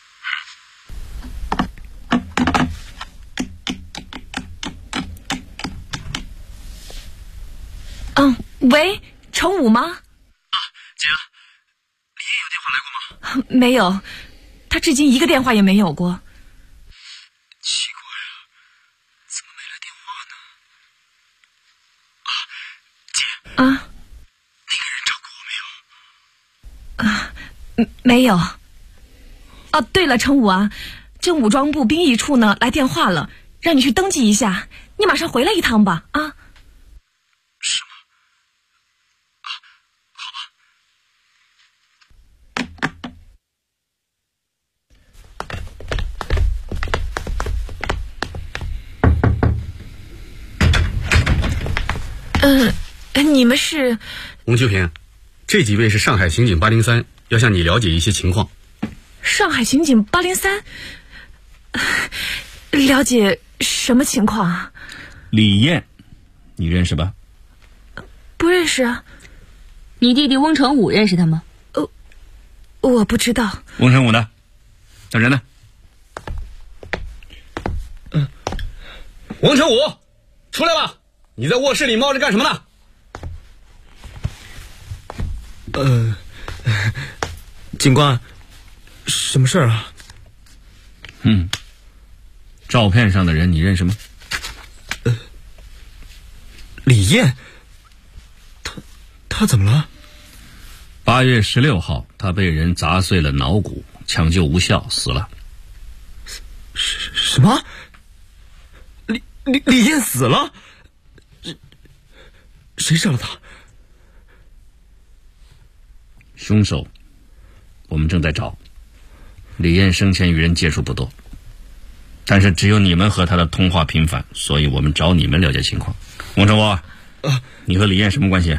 喂，成武吗？ 姐，李烨有电话来过吗？ 没有，他至今一个电话也没有过。 奇怪啊，怎么没来电话呢？姐， 那个人找过我没有？没有。对了，成武啊，这武装部兵役处呢来电话了，让你去登记一下，你马上回来一趟吧，啊。 是吗？ 你们是？ 翁秋平，这几位是上海刑警803，要向你了解一些情况。 上海刑警803，了解什么情况啊？ 李艳，你认识吧？ 不认识啊。 你弟弟翁成武认识他吗？ 我不知道。 翁成武呢？那人呢？ 翁成武，出来吧！你在卧室里猫着干什么呢？ 警官，什么事儿啊？ 照片上的人你认识吗？ 李艳，他怎么了 ？8月16号，他被人砸碎了脑骨，抢救无效死了。 什么？李艳死了？谁杀了他？ 凶手我们正在找。李艳生前与人接触不多，但是只有你们和他的通话频繁，所以我们找你们了解情况。翁成武，你和李艳什么关系？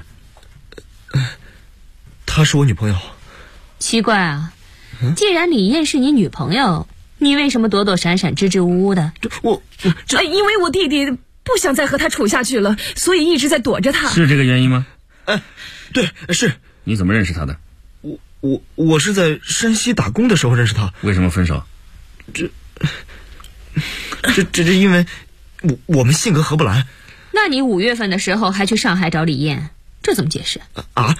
她是我女朋友。 奇怪啊，既然李艳是你女朋友，你为什么躲躲闪闪、支支吾吾的？ 因为我弟弟不想再和他处下去了，所以一直在躲着他。 是这个原因吗？ 对，是。 你怎么认识他的？ 我是在山西打工的时候认识他。 为什么分手？ 这因为我们性格合不来。 那你5月份的时候还去上海找李艳，这怎么解释？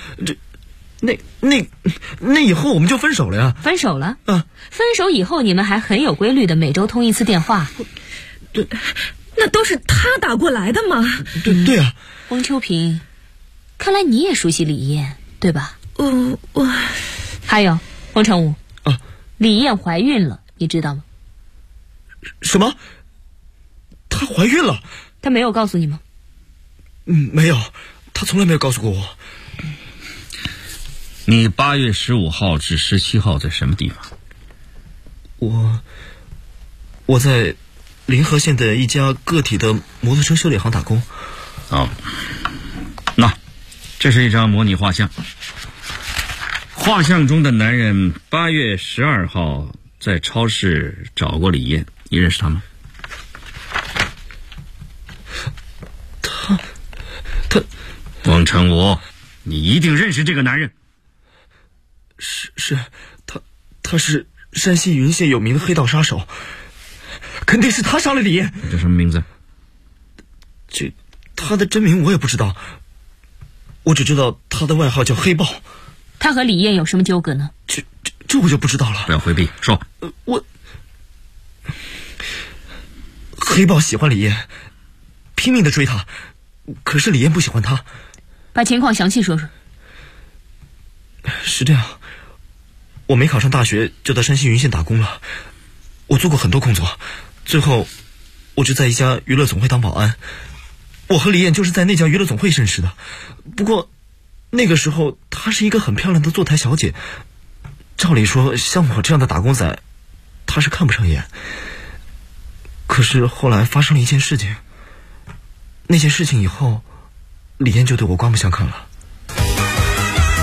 那以后我们就分手了呀。 分手了？分手以后你们还很有规律的每周通一次电话。 对， 那都是他打过来的嘛。 对啊。 翁秋平，看来你也熟悉李艳，对吧？ 我还有翁成武，李艳怀孕了，你知道吗？ 什么？她怀孕了？ 她没有告诉你吗？ 没有，她从来没有告诉过我。 你8月15号至17号在什么地方？ 我在临河县的一家个体的摩托车修理行打工。 那这是一张模拟画像。画像中的男人8月12号在超市找过李艳，你认识他吗？ 他翁成武，你一定认识这个男人。 是他是山西云县有名的黑道杀手，肯定是他杀了李艳。 叫什么名字？ 他的真名我也不知道，我只知道他的外号叫黑豹。 他和李艳有什么纠葛呢？ 这我就不知道了。 不要回避，说。 黑豹喜欢李艳，拼命的追他，可是李艳不喜欢他。 把情况详细说说。 是这样，我没考上大学就到山西云县打工了，我做过很多工作，最后我就在一家娱乐总会当保安。我和李艳就是在那家娱乐总会认识的，不过那个时候她是一个很漂亮的坐台小姐，照理说像我这样的打工仔她是看不上眼。可是后来发生了一件事情，那件事情以后李艳就对我刮目相看了。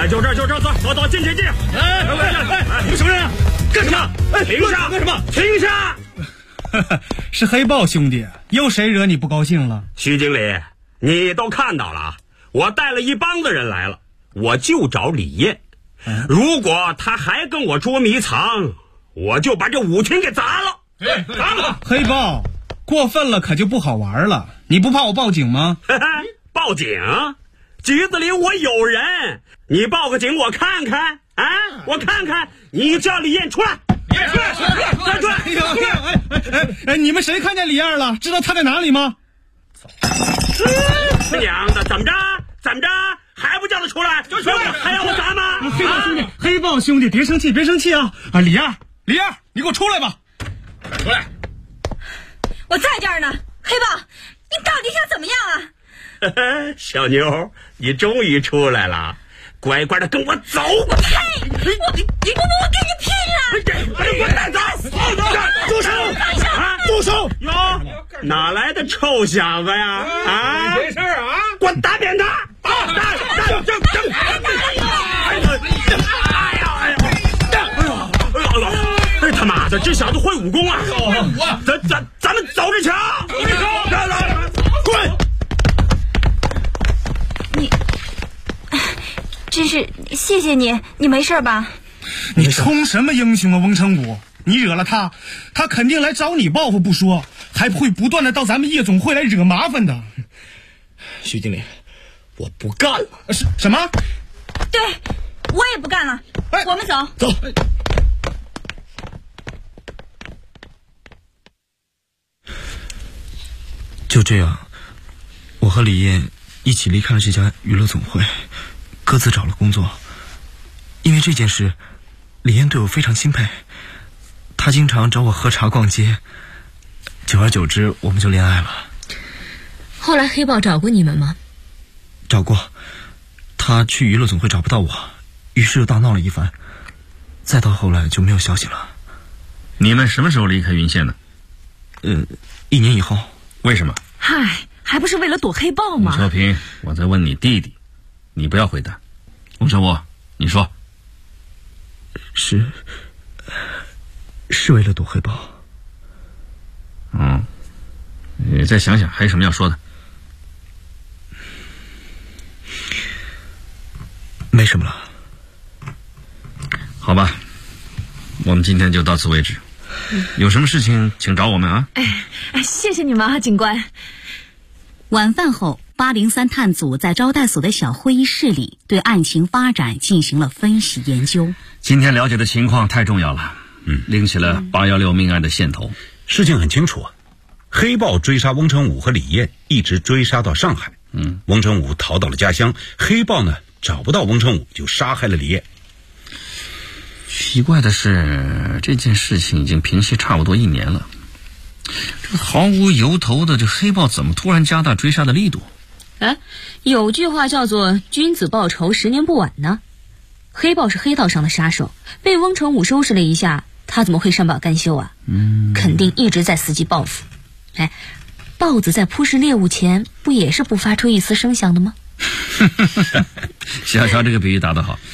哎，就这，走，进。哎，你们什么人啊？干什么？哎，停下！干什么？停下！ 是黑豹兄弟，有谁惹你不高兴了？ 徐经理，你都看到了，我带了一帮子人来了，我就找李艳。如果他还跟我捉迷藏，我就把这舞厅给砸了。砸了！ 黑豹，过分了可就不好玩了。你不怕我报警吗？ 报警？局子里我有人，你报个警我看看啊！我看看，你叫李艳出来。 出来！哎，你们谁看见李艳了？知道她在哪里吗？ 娘的，怎么着？还不叫她出来？就出来！还要我砸吗？ 黑豹兄弟，别生气啊！李艳，你给我出来吧！ 出来！ 我在这儿呢，黑豹，你到底想怎么样啊？小妞，你终于出来了，乖乖的跟我走！ 我呸！我跟你拼了！ 滚蛋走！ 住手！住手！ 哟，哪来的臭小子呀？啊！ 没事啊！ 给我打扁他！哎他妈的，这小子会武功啊！咱们走着瞧！滚！ 你，真是谢谢你，你没事吧？ 你冲什么英雄啊，翁成武！你惹了他肯定来找你报复不说，还会不断的到咱们夜总会来惹麻烦的。 徐经理，我不干了。 什么？ 对，我也不干了。我们走。 走。 就这样，我和李艳一起离开了这家娱乐总会，各自找了工作。因为这件事，李艳对我非常钦佩，她经常找我喝茶逛街，久而久之我们就恋爱了。 后来黑豹找过你们吗？ 找过，他去娱乐总会找不到我，于是又大闹了一番，再到后来就没有消息了。 你们什么时候离开云县的 ？1年以后。 为什么？ 嗨，还不是为了躲黑豹吗？ 吴秋平，我在问你弟弟，你不要回答。翁成武，你说。 是为了躲黑豹。 你再想想还有什么要说的？ 没什么了。 好吧，我们今天就到此为止。有什么事情请找我们啊！ 谢谢你们啊，警官。 晚饭后，803探组在招待所的小会议室里对案情发展进行了分析研究。 今天了解的情况太重要了，拎起了816命案的线头。 事情很清楚啊，黑豹追杀翁成武和李艳，一直追杀到上海。翁成武逃到了家乡，黑豹呢找不到翁成武，就杀害了李艳。 奇怪的是，这件事情已经平息差不多1年了，这毫无由头的这黑豹怎么突然加大追杀的力度？ 有句话叫做君子报仇10年不晚呢。黑豹是黑道上的杀手，被翁成武收拾了一下，他怎么会善罢甘休啊？肯定一直在伺机报复。豹子在扑食猎物前不也是不发出一丝声响的吗？ 小乔这个比喻打得好。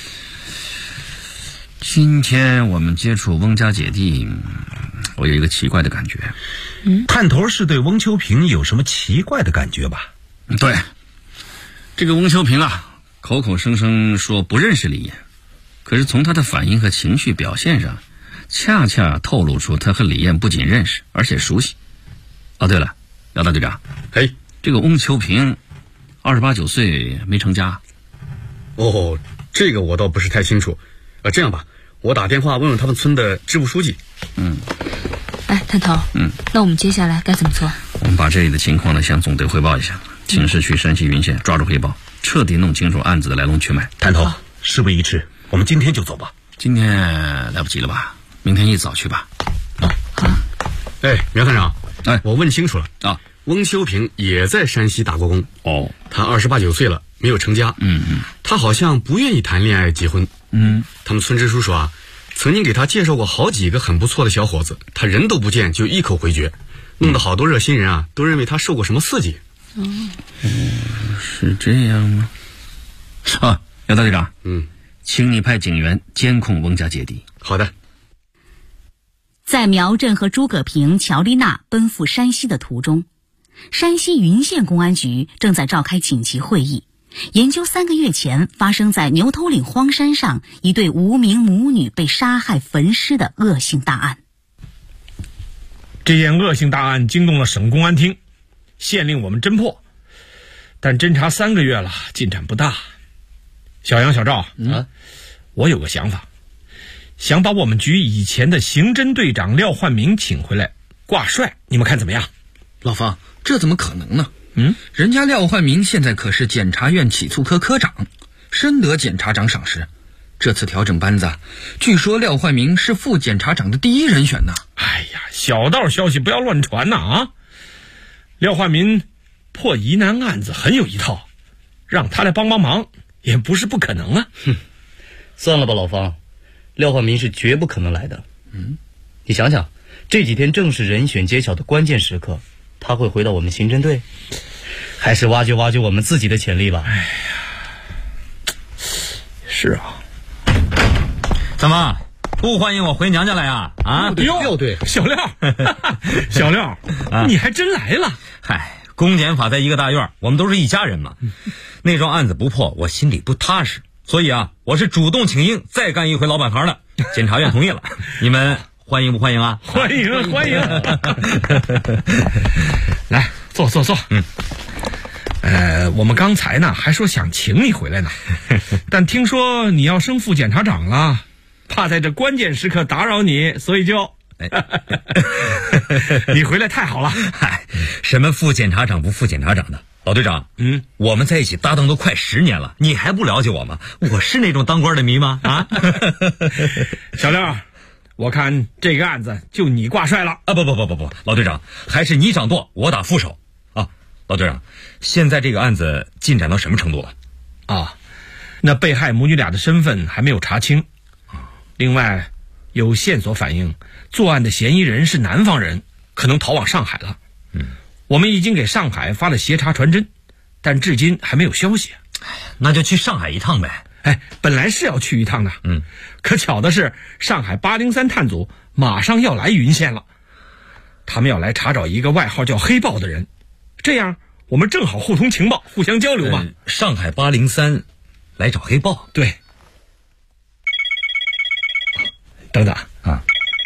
今天我们接触翁家姐弟，我有一个奇怪的感觉。 探头是对翁秋平有什么奇怪的感觉吧？ 对，这个翁秋平啊，口口声声说不认识李艳，可是从他的反应和情绪表现上，恰恰透露出他和李艳不仅认识，而且熟悉。对了，姚大队长，这个翁秋平28、9岁没成家。 这个我倒不是太清楚。这样吧，我打电话问问他们村的支部书记。 探头，那我们接下来该怎么做？ 我们把这里的情况呢向总队汇报一下，请示去山西云县抓住黑豹，彻底弄清楚案子的来龙去脉。 探头，事不宜迟，我们今天就走吧。 今天来不及了吧？明天一早去吧。 苗探长，我问清楚了啊，翁秋平也在山西打过工。他28、9岁了，没有成家。他好像不愿意谈恋爱结婚。他们村支书说啊，曾经给他介绍过好几个很不错的小伙子，他人都不见就一口回绝，弄得好多热心人啊都认为他受过什么刺激。 是这样吗？姚大队长， 请你派警员监控翁家姐弟。 好的。 在苗震和诸葛平、乔丽娜奔赴山西的途中，山西云县公安局正在召开紧急会议，研究3个月前发生在牛头岭荒山上一对无名母女被杀害焚尸的恶性大案。 这件恶性大案惊动了省公安厅，县令我们侦破，但侦查3个月了，进展不大。小杨、小赵，我有个想法，想把我们局以前的刑侦队长廖焕明请回来挂帅，你们看怎么样？ 老方，这怎么可能呢？人家廖焕明现在可是检察院起诉科科长，深得检察长赏识。这次调整班子，据说廖焕明是副检察长的第一人选呢。 哎呀，小道消息不要乱传呐啊！廖焕明破疑难案子很有一套，让他来帮忙也不是不可能啊。 算了吧，老方，廖焕明是绝不可能来的。你想想，这几天正是人选揭晓的关键时刻，他会回到我们刑侦队，还是挖掘挖掘我们自己的潜力吧？ 哎呀，是啊。 怎么不欢迎我回娘家来啊？ 哟，对，小廖，小廖，你还真来了。 嗨，公检法在一个大院，我们都是一家人嘛。那桩案子不破，我心里不踏实，所以啊，我是主动请缨，再干一回老本行的。检察院同意了，你们欢迎不欢迎啊？ 欢迎欢迎。来，坐。我们刚才呢还说想请你回来呢，但听说你要升副检察长了，怕在这关键时刻打扰你，所以就你回来太好了。 嗨，什么副检察长不副检察长的，老队长，我们在一起搭档都快10年了，你还不了解我吗？我是那种当官的迷吗？啊， 小廖，我看这个案子就你挂帅了啊！不，老队长，还是你掌舵，我打副手啊！老队长，现在这个案子进展到什么程度了？ 啊，那被害母女俩的身份还没有查清，另外有线索反映作案的嫌疑人是南方人，可能逃往上海了。我们已经给上海发了协查传真，但至今还没有消息。 那就去上海一趟呗。 本来是要去一趟的，可巧的是上海803探组马上要来云县了，他们要来查找一个外号叫黑豹的人，这样我们正好互通情报，互相交流嘛。 上海803来找黑豹？ 对。等等啊！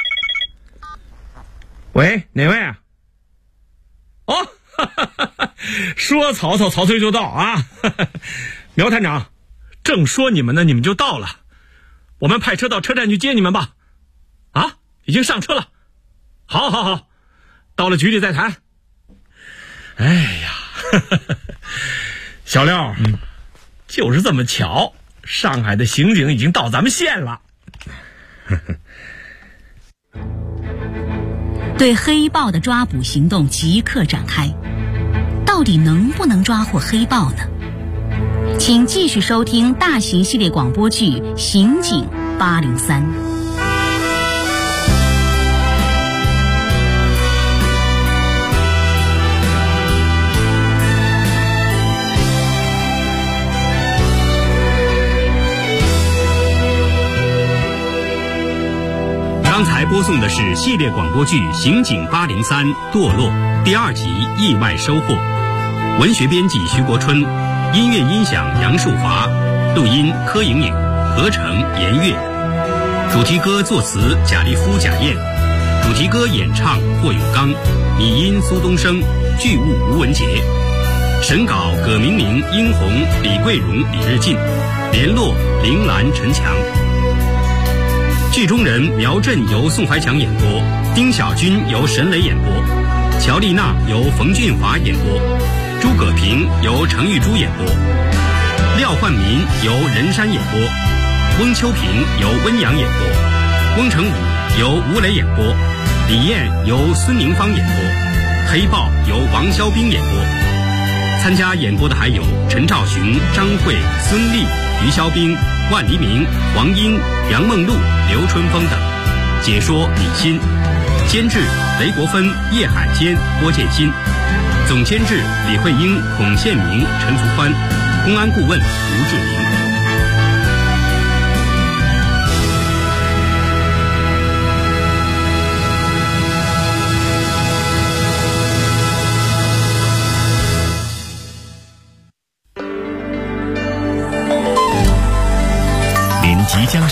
喂，哪位啊？哦，说曹操，曹操就到啊！苗探长，正说你们呢，你们就到了，我们派车到车站去接你们吧。啊，已经上车了。好，到了局里再谈。哎呀，小廖，就是这么巧，上海的刑警已经到咱们县了。 对黑豹的抓捕行动即刻展开，到底能不能抓获黑豹呢？请继续收听大型系列广播剧《刑警803》。 刚才播送的是系列广播剧《刑警803堕落》第2集意外收获，文学编辑徐国春，音乐音响杨树华，录音柯莹莹，合成严月，主题歌作词贾立夫、贾燕，主题歌演唱霍永刚，拟音苏东升，剧务吴文杰，审稿葛明明、殷红、李桂荣、李日进，联络铃兰、陈强。剧中人苗震由宋怀强演播，丁小军由沈磊演播，乔丽娜由冯俊华演播，诸葛平由程玉珠演播，廖焕民由任山演播，翁秋平由温阳演播，翁成武由吴磊演播，李艳由孙宁芳演播，黑豹由王肖兵演播。参加演播的还有陈兆雄、张慧、孙俪、于肖兵、万黎明、黄英、杨梦露、刘春风等。解说李欣，监制雷国芬、叶海坚、郭建新，总监制李慧英、孔宪明、陈福欢，公安顾问吴志明。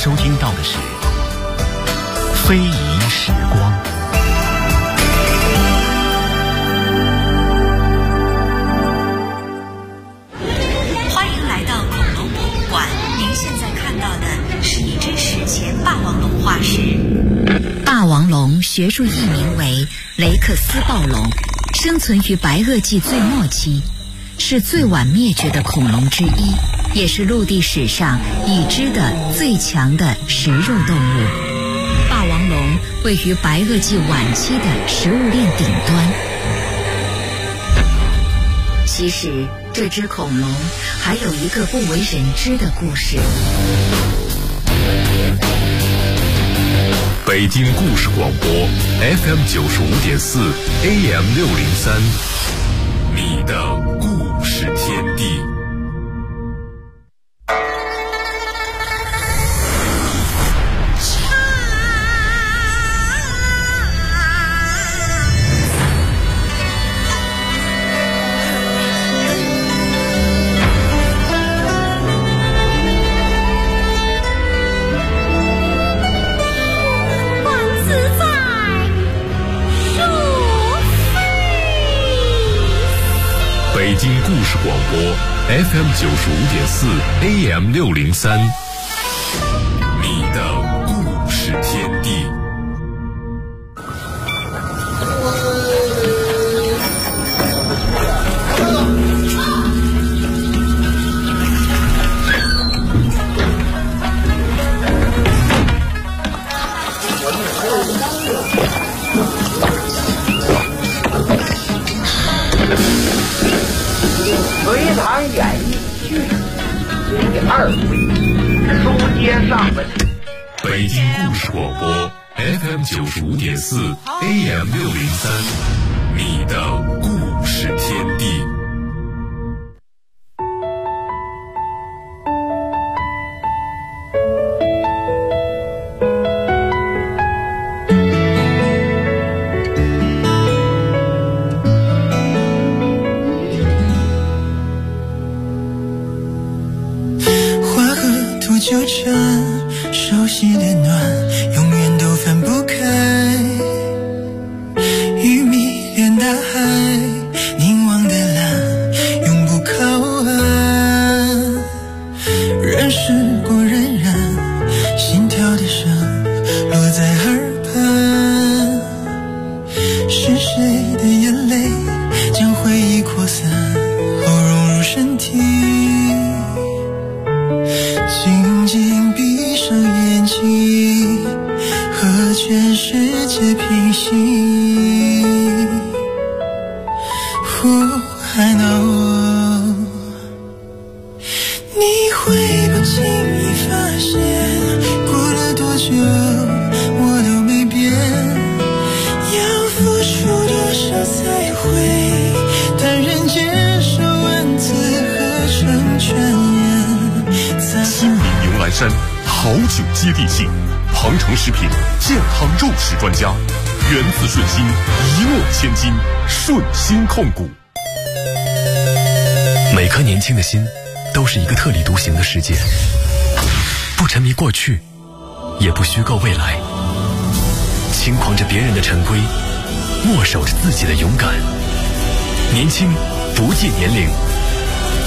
收听到的是《非遗时光》。 欢迎来到恐龙博物馆，您现在看到的是一只史前霸王龙化石。霸王龙学术译名为雷克斯暴龙，生存于白垩纪最末期，是最晚灭绝的恐龙之一，也是陆地史上已知的最强的食肉动物。霸王龙位于白垩纪晚期的食物链顶端。其实这只恐龙还有一个不为人知的故事。 北京故事广播 FM 95.4 AM 603，你的故事天地。北京故事广播 FM 95.4 AM 603，你的故事天地。 隋唐演义续第2回，书接上文。 北京故事广播 FM 95.4 AM 603，你的故事天地。 纠缠，熟悉的暖，永远都分不开。鱼迷恋大海，凝望的蓝，永不靠岸。人世过荏苒，心跳的声落在耳畔。是谁的眼泪将回忆扩散，后融入身体。静静闭上眼睛，和全世界平息。I know， 你会不经意发现，过了多久我都没变。要付出多少才会坦然接受文字合成全。 新民牛栏山好酒接地气，鹏程食品健康肉食专家，源自顺心，一诺千金，顺心控股。 每颗年轻的心都是一个特立独行的世界，不沉迷过去，也不虚构未来，轻狂着别人的陈规，默守着自己的勇敢。年轻不计年龄，